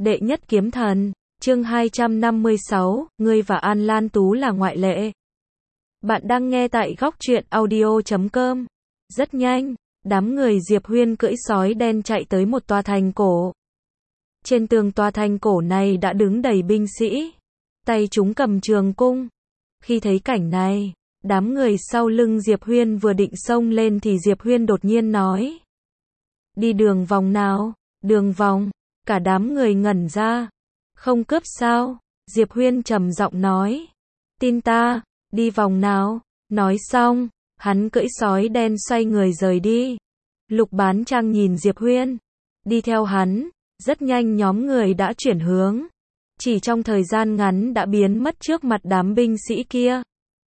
Đệ nhất kiếm thần, chương 256, ngươi và An Lan Tú là ngoại lệ. Bạn đang nghe tại góc truyện audio.com. Rất nhanh, đám người Diệp Huyên cưỡi sói đen chạy tới một tòa thành cổ. Trên tường tòa thành cổ này đã đứng đầy binh sĩ, tay chúng cầm trường cung. Khi thấy cảnh này, đám người sau lưng Diệp Huyên vừa định xông lên thì Diệp Huyên đột nhiên nói: đi đường vòng nào? Đường vòng? Cả đám người ngẩn ra. Không cướp sao? Diệp Huyên trầm giọng nói. Tin ta, đi vòng nào? Nói xong, hắn cưỡi sói đen xoay người rời đi. Lục Bán Trang nhìn Diệp Huyên, đi theo hắn. Rất nhanh nhóm người đã chuyển hướng, chỉ trong thời gian ngắn đã biến mất trước mặt đám binh sĩ kia.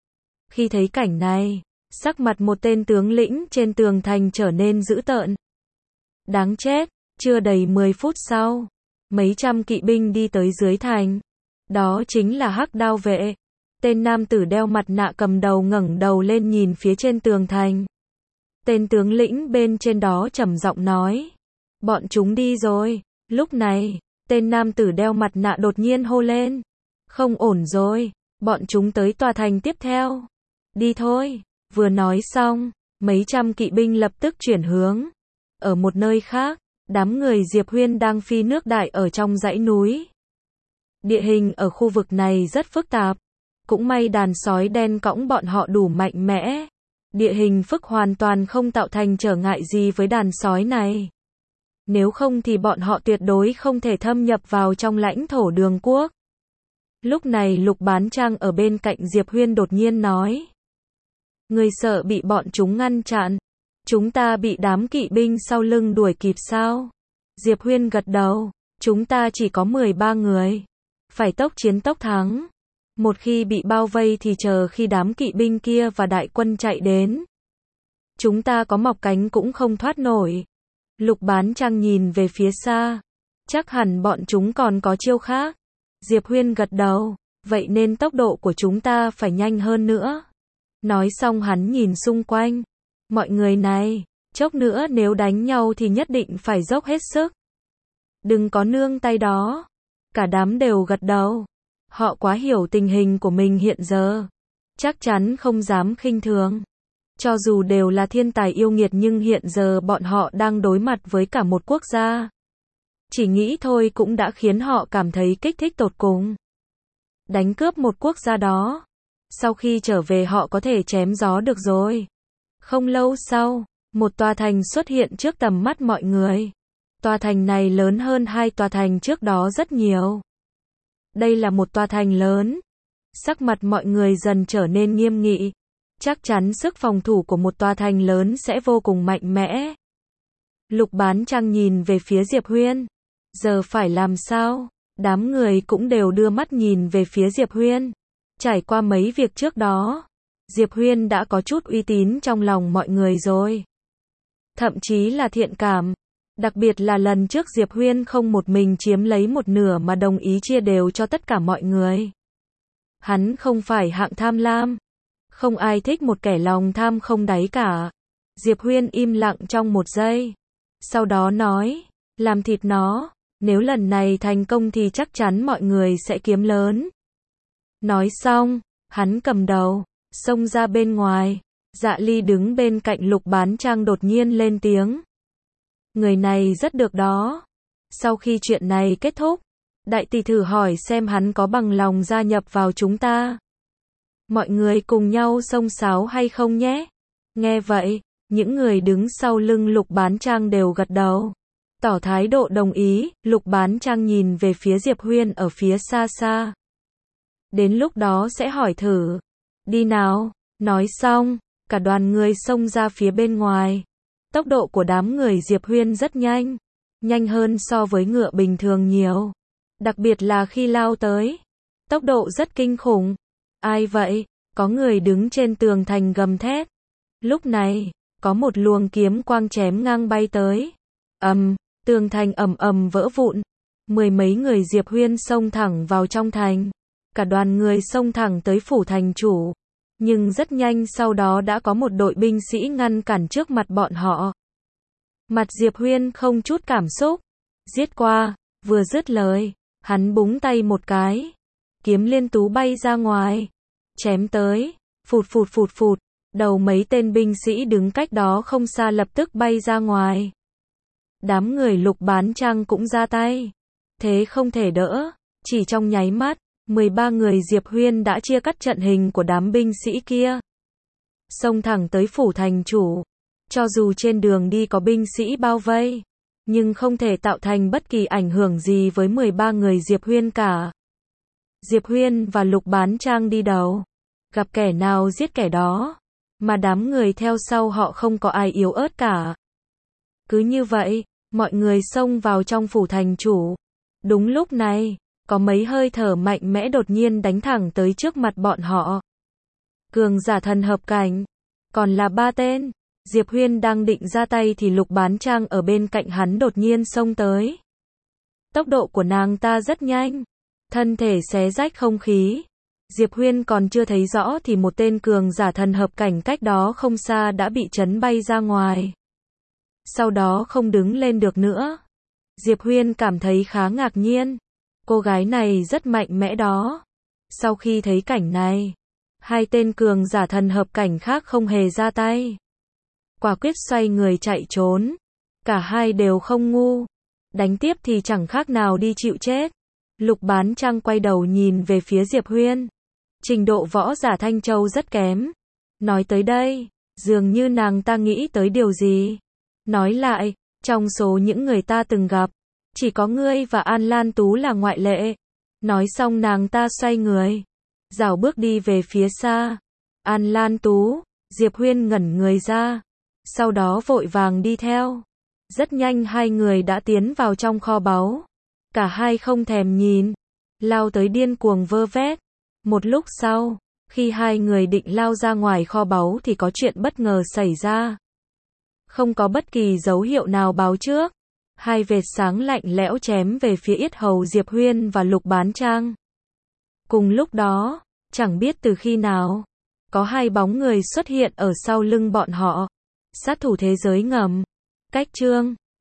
Khi thấy cảnh này, sắc mặt một tên tướng lĩnh trên tường thành trở nên dữ tợn. Đáng chết, chưa đầy 10 phút sau, mấy trăm kỵ binh đi tới dưới thành. Đó chính là Hắc Đao vệ. Tên nam tử đeo mặt nạ cầm đầu ngẩng đầu lên nhìn phía trên tường thành. Tên tướng lĩnh bên trên đó trầm giọng nói: bọn chúng đi rồi. Lúc này, tên nam tử đeo mặt nạ đột nhiên hô lên: không ổn rồi, bọn chúng tới tòa thành tiếp theo. Đi thôi. Vừa nói xong, mấy trăm kỵ binh lập tức chuyển hướng. Ở một nơi khác, đám người Diệp Huyên đang phi nước đại ở trong dãy núi. Địa hình ở khu vực này rất phức tạp. Cũng may đàn sói đen cõng bọn họ đủ mạnh mẽ. Địa hình phức hoàn toàn không tạo thành trở ngại gì với đàn sói này. Nếu không thì bọn họ tuyệt đối không thể thâm nhập vào trong lãnh thổ Đường Quốc. Lúc này Lục Bán Trang ở bên cạnh Diệp Huyên đột nhiên nói: người sợ bị bọn chúng ngăn chặn? Chúng ta bị đám kỵ binh sau lưng đuổi kịp sao? Diệp Huyên gật đầu. Chúng ta chỉ có 13 người. Phải tốc chiến tốc thắng. Một khi bị bao vây thì chờ khi đám kỵ binh kia và đại quân chạy đến, chúng ta có mọc cánh cũng không thoát nổi. Lục Bán Trang nhìn về phía xa. Chắc hẳn bọn chúng còn có chiêu khác. Diệp Huyên gật đầu. Vậy nên tốc độ của chúng ta phải nhanh hơn nữa. Nói xong hắn nhìn xung quanh. Mọi người này, chốc nữa nếu đánh nhau thì nhất định phải dốc hết sức. Đừng có nương tay đó. Cả đám đều gật đầu. Họ quá hiểu tình hình của mình hiện giờ. Chắc chắn không dám khinh thường. Cho dù đều là thiên tài yêu nghiệt nhưng hiện giờ bọn họ đang đối mặt với cả một quốc gia. Chỉ nghĩ thôi cũng đã khiến họ cảm thấy kích thích tột cùng. Đánh cướp một quốc gia đó. Sau khi trở về họ có thể chém gió được rồi. Không lâu sau, một tòa thành xuất hiện trước tầm mắt mọi người. Tòa thành này lớn hơn hai tòa thành trước đó rất nhiều. Đây là một tòa thành lớn. Sắc mặt mọi người dần trở nên nghiêm nghị. Chắc chắn sức phòng thủ của một tòa thành lớn sẽ vô cùng mạnh mẽ. Lục Bán Trang nhìn về phía Diệp Huyên. Giờ phải làm sao? Đám người cũng đều đưa mắt nhìn về phía Diệp Huyên. Trải qua mấy việc trước đó, Diệp Huyên đã có chút uy tín trong lòng mọi người rồi. Thậm chí là thiện cảm. Đặc biệt là lần trước Diệp Huyên không một mình chiếm lấy một nửa mà đồng ý chia đều cho tất cả mọi người. Hắn không phải hạng tham lam. Không ai thích một kẻ lòng tham không đáy cả. Diệp Huyên im lặng trong một giây. Sau đó nói: làm thịt nó. Nếu lần này thành công thì chắc chắn mọi người sẽ kiếm lớn. Nói xong, hắn cầm đầu, xông ra bên ngoài. Dạ Ly đứng bên cạnh Lục Bán Trang đột nhiên lên tiếng: người này rất được đó. Sau khi chuyện này kết thúc, đại tỷ thử hỏi xem hắn có bằng lòng gia nhập vào chúng ta. Mọi người cùng nhau xông xáo hay không nhé? Nghe vậy, những người đứng sau lưng Lục Bán Trang đều gật đầu, tỏ thái độ đồng ý. Lục Bán Trang nhìn về phía Diệp Huyên ở phía xa xa. Đến lúc đó sẽ hỏi thử. Đi nào. Nói xong, cả đoàn người xông ra phía bên ngoài. Tốc độ của đám người Diệp Huyên rất nhanh. Nhanh hơn so với ngựa bình thường nhiều. Đặc biệt là khi lao tới. Tốc độ rất kinh khủng. Ai vậy? Có người đứng trên tường thành gầm thét. Lúc này, có một luồng kiếm quang chém ngang bay tới. Tường thành ầm ầm vỡ vụn. Mười mấy người Diệp Huyên xông thẳng vào trong thành. Cả đoàn người xông thẳng tới phủ thành chủ. Nhưng rất nhanh sau đó đã có một đội binh sĩ ngăn cản trước mặt bọn họ. Mặt Diệp Huyên không chút cảm xúc. Giết qua. Vừa dứt lời, hắn búng tay một cái. Kiếm liên tú bay ra ngoài. Chém tới. Phụt phụt phụt phụt. Đầu mấy tên binh sĩ đứng cách đó không xa lập tức bay ra ngoài. Đám người Lục Bán Trang cũng ra tay. Thế không thể đỡ. Chỉ trong nháy mắt, 13 người Diệp Huyên đã chia cắt trận hình của đám binh sĩ kia. Xông thẳng tới phủ thành chủ. Cho dù trên đường đi có binh sĩ bao vây, nhưng không thể tạo thành bất kỳ ảnh hưởng gì với 13 người Diệp Huyên cả. Diệp Huyên và Lục Bán Trang đi đầu. Gặp kẻ nào giết kẻ đó. Mà đám người theo sau họ không có ai yếu ớt cả. Cứ như vậy, mọi người xông vào trong phủ thành chủ. Đúng lúc này, có mấy hơi thở mạnh mẽ đột nhiên đánh thẳng tới trước mặt bọn họ. Cường giả thần hợp cảnh. Còn là 3 tên. Diệp Huyên đang định ra tay thì Lục Bán Trang ở bên cạnh hắn đột nhiên xông tới. Tốc độ của nàng ta rất nhanh. Thân thể xé rách không khí. Diệp Huyên còn chưa thấy rõ thì một tên cường giả thần hợp cảnh cách đó không xa đã bị chấn bay ra ngoài. Sau đó không đứng lên được nữa. Diệp Huyên cảm thấy khá ngạc nhiên. Cô gái này rất mạnh mẽ đó. Sau khi thấy cảnh này, hai tên cường giả thần hợp cảnh khác không hề ra tay. Quả quyết xoay người chạy trốn. Cả hai đều không ngu. Đánh tiếp thì chẳng khác nào đi chịu chết. Lục Bán Trang quay đầu nhìn về phía Diệp Huyên. Trình độ võ giả Thanh Châu rất kém. Nói tới đây, dường như nàng ta nghĩ tới điều gì. Nói lại, trong số những người ta từng gặp, chỉ có ngươi và An Lan Tú là ngoại lệ. Nói xong nàng ta xoay người, rảo bước đi về phía xa. An Lan Tú, Diệp Huyên ngẩn người ra, sau đó vội vàng đi theo. Rất nhanh hai người đã tiến vào trong kho báu. Cả hai không thèm nhìn, lao tới điên cuồng vơ vét. Một lúc sau, khi hai người định lao ra ngoài kho báu thì có chuyện bất ngờ xảy ra. Không có bất kỳ dấu hiệu nào báo trước. Hai vệt sáng lạnh lẽo chém về phía yết hầu Diệp Huyên và Lục Bán Trang. Cùng lúc đó, chẳng biết từ khi nào, có hai bóng người xuất hiện ở sau lưng bọn họ. Sát thủ thế giới ngầm. Cách chương